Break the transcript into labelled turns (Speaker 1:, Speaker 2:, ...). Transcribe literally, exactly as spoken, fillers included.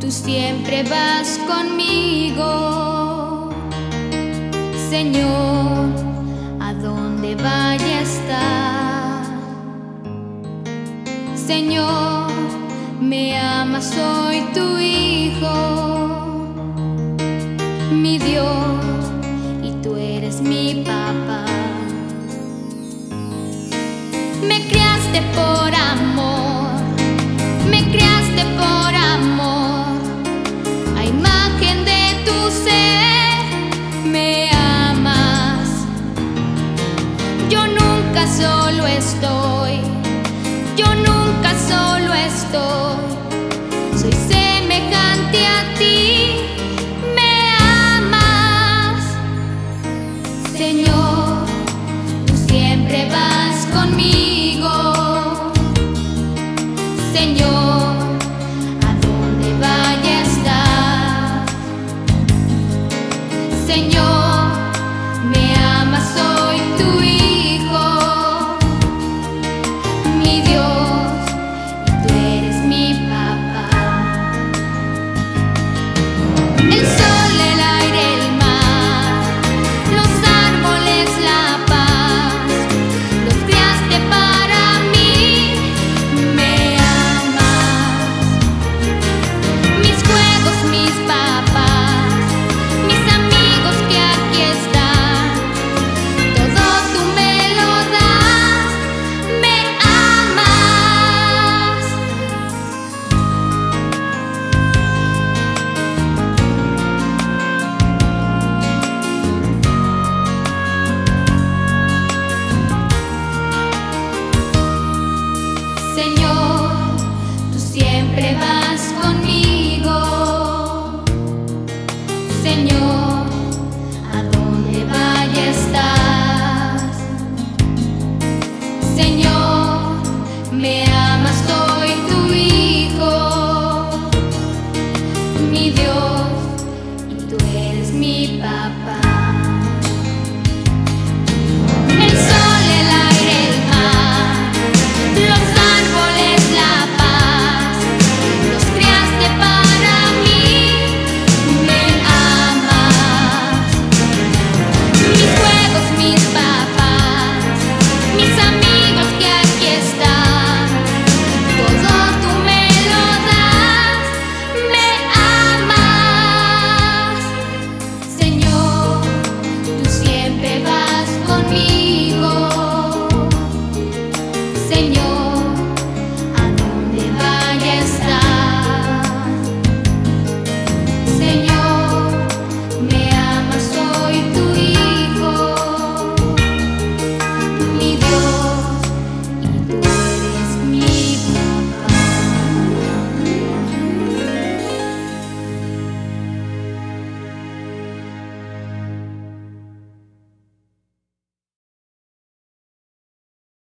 Speaker 1: tú siempre vas conmigo. Señor, a donde vaya a estar. Señor, me amas, soy tu hijo, mi Dios, y tú eres mi papá. Me criaste por amor, me criaste por amor, a imagen de tu ser me amas. Yo nunca solo estoy, yo nunca solo estoy, soy semejante a ti, me amas. Señor, tú siempre vas conmigo. Señor, a donde vaya a estar. Señor, me amas, soy tu hijo, mi Dios, y tú eres mi papá. El sol